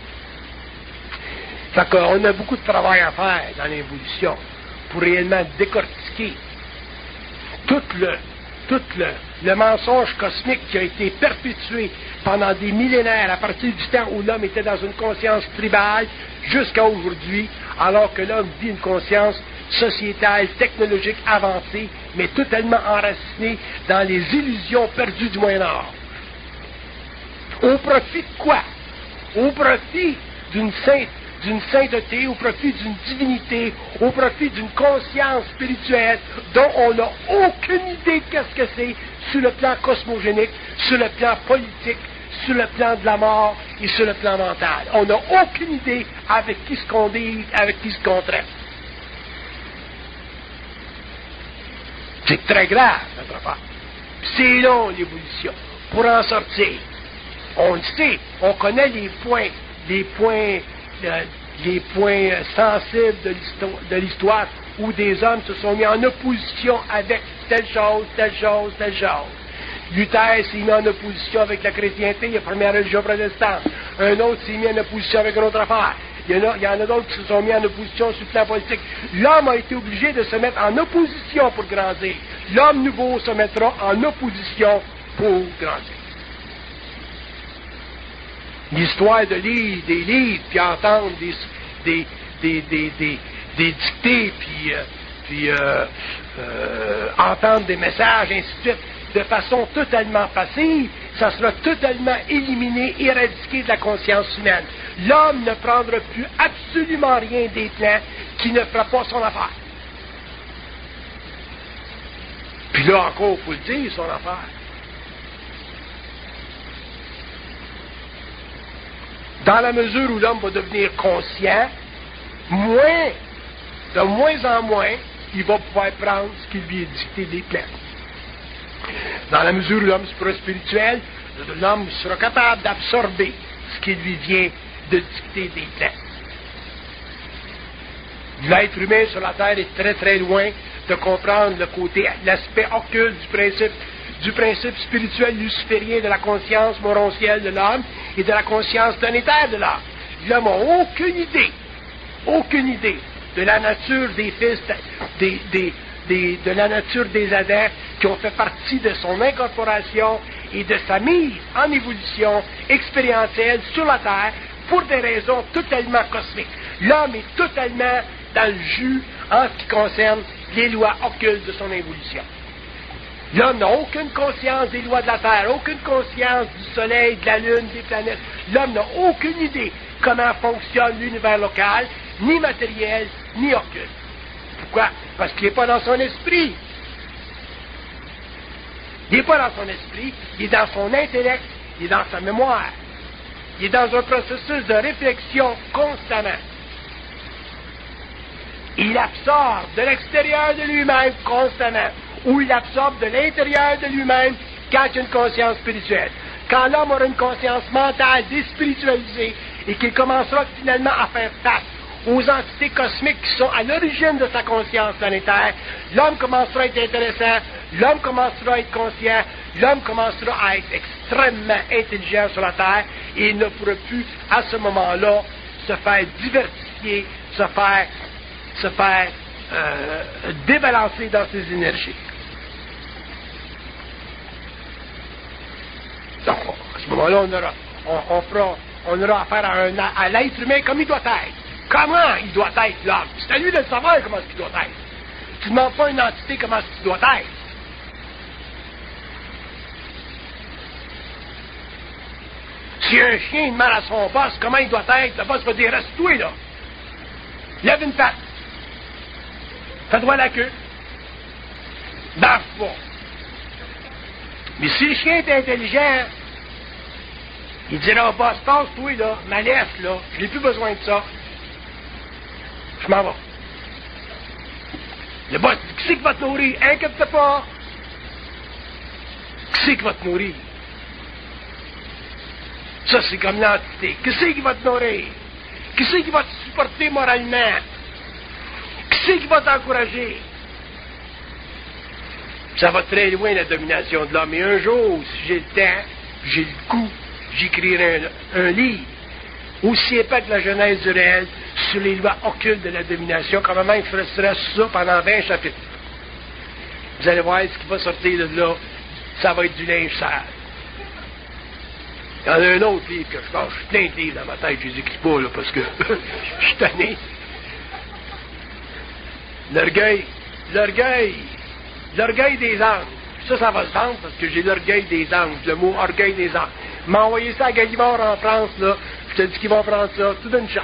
Fait qu'on a beaucoup de travail à faire dans l'évolution pour réellement décortiquer tout le, tout le, le mensonge cosmique qui a été perpétué pendant des millénaires à partir du temps où l'homme était dans une conscience tribale jusqu'à aujourd'hui, alors que l'homme vit une conscience sociétale, technologique avancée, mais totalement enracinée dans les illusions perdues du Moyen-Âge. Au profit de quoi? Au profit d'une sainte, d'une sainteté, au profit d'une divinité, au profit d'une conscience spirituelle dont on n'a aucune idée de qu'est-ce que c'est sur le plan cosmogénique, sur le plan politique, sur le plan de la mort et sur le plan mental. On n'a aucune idée avec qui se qu'on dit, avec qui se qu'on traite. C'est très grave, notre affaire. C'est long, l'évolution. Pour en sortir, on le sait, on connaît les points, les points, euh, les points sensibles de l'histoire, de l'histoire où des hommes se sont mis en opposition avec telle chose, telle chose, telle chose. Luther s'est mis en opposition avec la chrétienté, la première religion protestante. Un autre s'est mis en opposition avec une autre affaire. Il y en a, il y en a d'autres qui se sont mis en opposition sur le plan politique. L'homme a été obligé de se mettre en opposition pour grandir. L'homme nouveau se mettra en opposition pour grandir. L'histoire de lire des livres, puis entendre des, des, des, des, des, des dictées, puis, euh, puis euh, euh, entendre des messages, ainsi de suite, de façon totalement passive, ça sera totalement éliminé, éradiqué de la conscience humaine. L'homme ne prendra plus absolument rien des plans qui ne fera pas son affaire. Puis là encore, il faut le dire, son affaire. Dans la mesure où l'homme va devenir conscient, moins, de moins en moins, il va pouvoir prendre ce qui lui est dicté des plans. Dans la mesure où l'homme sera spirituel, l'homme sera capable d'absorber ce qui lui vient de dicter des plans. L'être humain sur la Terre est très très loin de comprendre le côté, l'aspect occulte du principe, du principe spirituel luciférien de la conscience morontielle de l'homme et de la conscience planétaire de l'homme. L'homme n'a aucune idée, aucune idée de la nature des fils, des, des, des, de la nature des Adams qui ont fait partie de son incorporation et de sa mise en évolution expérientielle sur la Terre pour des raisons totalement cosmiques. L'homme est totalement dans le jus en ce qui concerne les lois occultes de son évolution. L'homme n'a aucune conscience des lois de la Terre, aucune conscience du Soleil, de la Lune, des planètes. L'homme n'a aucune idée comment fonctionne l'univers local, ni matériel, ni occulte. Pourquoi? Parce qu'il n'est pas dans son esprit. Il n'est pas dans son esprit, il est dans son intellect, il est dans sa mémoire. Il est dans un processus de réflexion constamment. Il absorbe de l'extérieur de lui-même constamment, ou il absorbe de l'intérieur de lui-même quand il a une conscience spirituelle. Quand l'homme aura une conscience mentale déspiritualisée et qu'il commencera finalement à faire face aux entités cosmiques qui sont à l'origine de sa conscience planétaire, l'homme commencera à être intéressant, l'homme commencera à être conscient, l'homme commencera à être extrêmement intelligent sur la Terre et il ne pourra plus, à ce moment-là, se faire diversifier, se faire, se faire euh, débalancer dans ses énergies. Donc, à ce moment-là, on aura, on, on fera, on aura affaire à, un, à l'être humain comme il doit être. Comment il doit être, l'homme? C'est à lui de le savoir comment il doit être. Tu ne demandes pas à une entité comment il doit être. Si un chien demande à son boss comment il doit être, le boss va dire, reste-toi là. Lève une patte. Fais droit la queue. Baffe pas. Mais si le chien est intelligent, il dira au boss, passe-toi là, ma laisse là, je n'ai plus besoin de ça. Je m'en vais. Le boss dit, qui c'est qui va te nourrir? Inquiète-toi pas. Qui c'est qui va te nourrir? Ça, c'est comme l'entité. Qui c'est qui va te nourrir? Qui c'est qui va te supporter moralement? Qui c'est qui va t'encourager? Ça va très loin, la domination de l'homme. Et un jour, si j'ai le temps, j'ai le goût, j'écrirai un, un livre aussi épais que la Genèse du réel sur les lois occultes de la domination. Quand même, il ferait ça pendant vingt chapitres. Vous allez voir ce qui va sortir de là. Ça va être du linge sale. Il y en a un autre livre que je pense. Je suis plein de livres dans ma tête. Je les écris pas, là, parce que je suis tanné. L'orgueil. L'orgueil. L'orgueil des anges. Ça, ça va se vendre parce que j'ai l'orgueil des anges. Le mot orgueil des anges. M'a envoyé ça à Gallimard en France, là. Je te dis qu'ils vont prendre ça tout d'une shot.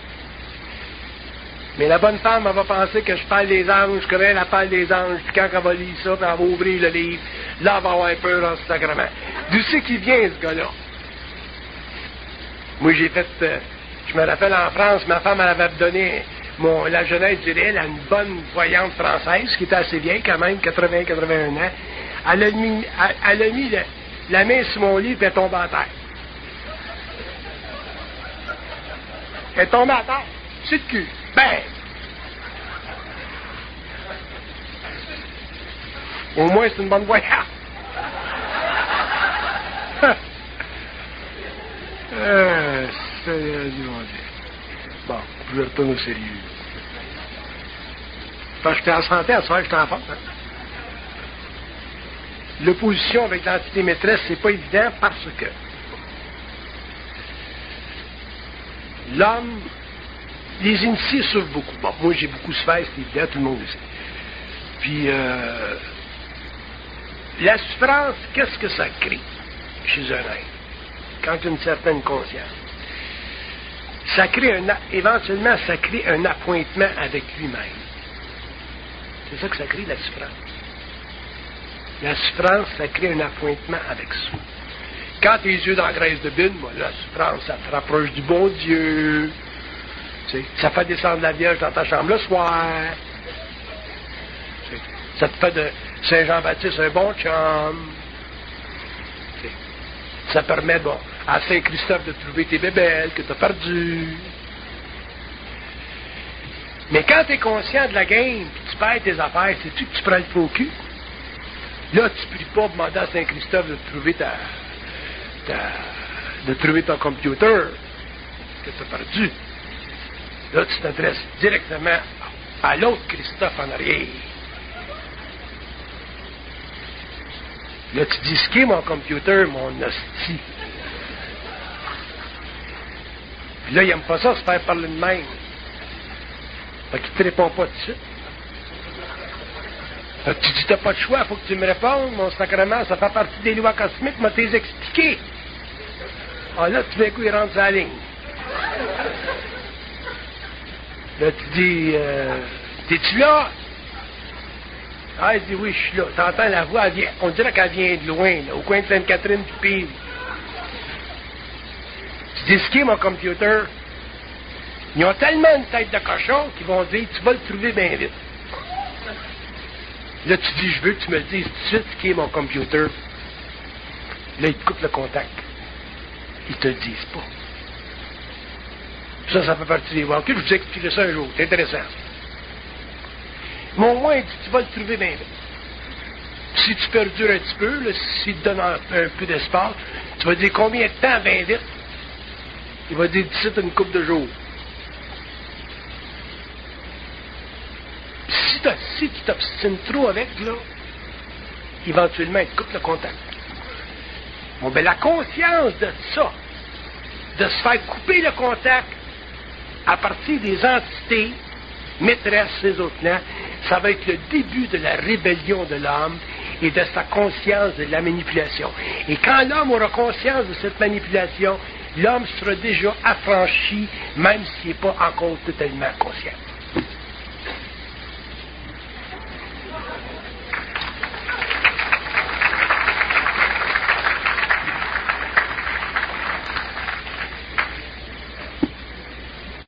Mais la bonne femme, elle va penser que je parle des anges, je connais la parle des anges, puis quand elle va lire ça, puis elle va ouvrir le livre, là, elle va avoir peur en ce sacrement. D'où c'est qu'il vient, ce gars-là? Moi, j'ai fait, euh, je me rappelle en France, ma femme, elle avait donné mon, la Genèse du réel à une bonne voyante française, qui était assez vieille quand même, quatre-vingts à quatre-vingt-un ans. Elle a mis, elle, elle a mis le, la main sur mon livre, puis elle est tombée à terre. Elle est tombée à terre. C'est de cul. Ben! Au moins, c'est une bonne voyante. euh, c'est bon, je retourne au sérieux. Quand j'étais en santé, à ce soir, j'étais en forme. Hein? L'opposition avec l'entité maîtresse, c'est pas évident parce que l'homme, les initiés souffrent beaucoup. Bon, moi, j'ai beaucoup souffert, c'est évident, tout le monde le sait. Puis, euh, la souffrance, qu'est-ce que ça crée chez un être, quand il a une certaine conscience? Ça crée un, éventuellement, ça crée un appointement avec lui-même. C'est ça que ça crée, la souffrance. La souffrance, ça crée un appointement avec soi. Quand tes yeux dans la graisse de bine, moi, la souffrance, ça te rapproche du bon Dieu. Tu sais, ça fait descendre la Vierge dans ta chambre le soir. Tu sais, ça te fait de Saint-Jean-Baptiste un bon chum. Tu sais, ça permet, bon, à Saint-Christophe de trouver tes bébelles que tu as perdues. Mais quand tu es conscient de la game, puis tu perds tes affaires, sais-tu que tu prends le faux cul? Là, tu ne pries pas demander à Saint-Christophe de trouver ta, ta, de trouver ton computer que tu as perdu. Là, tu t'adresses directement à l'autre Christophe en arrière. Là, tu dis, ce qui est mon computer, mon hostie. Puis là, il n'aime pas ça, se faire parler de même. Fait qu'il ne te répond pas tout de suite. Fait que tu dis, t'as pas de choix, il faut que tu me répondes, mon sacrement, ça fait partie des lois cosmiques, m'a t'es expliqué. Ah là, tout d'un coup, il rentre sur la ligne. Là, tu dis, euh, t'es-tu là? Ah, il dit, oui, je suis là. T'entends la voix, elle vient, on dirait qu'elle vient de loin, là, au coin de Sainte-Catherine du Pire. Tu dis, ce qui est mon computer? Ils ont tellement une tête de cochon qu'ils vont dire, tu vas le trouver bien vite. Là, tu dis, je veux que tu me dises tout de suite ce qui est mon computer. Là, ils te coupent le contact. Ils te le disent pas. Ça, ça fait partie des voix. Ok, je vous expliquerai ça un jour. C'est intéressant. Mais au moins, il dit, tu vas le trouver bien vite. Si tu perdures un petit peu, là, s'il te donne un, un peu d'espace, tu vas dire combien de temps bien vite? Il va dire d'ici une couple de jours. Si, si tu t'obstines trop avec, là, éventuellement, il te coupe le contact. Bon, ben la conscience de ça, de se faire couper le contact à partir des entités maîtresses, ces autres-là, ça va être le début de la rébellion de l'homme et de sa conscience de la manipulation. Et quand l'homme aura conscience de cette manipulation, l'homme sera déjà affranchi, même s'il n'est pas encore totalement conscient.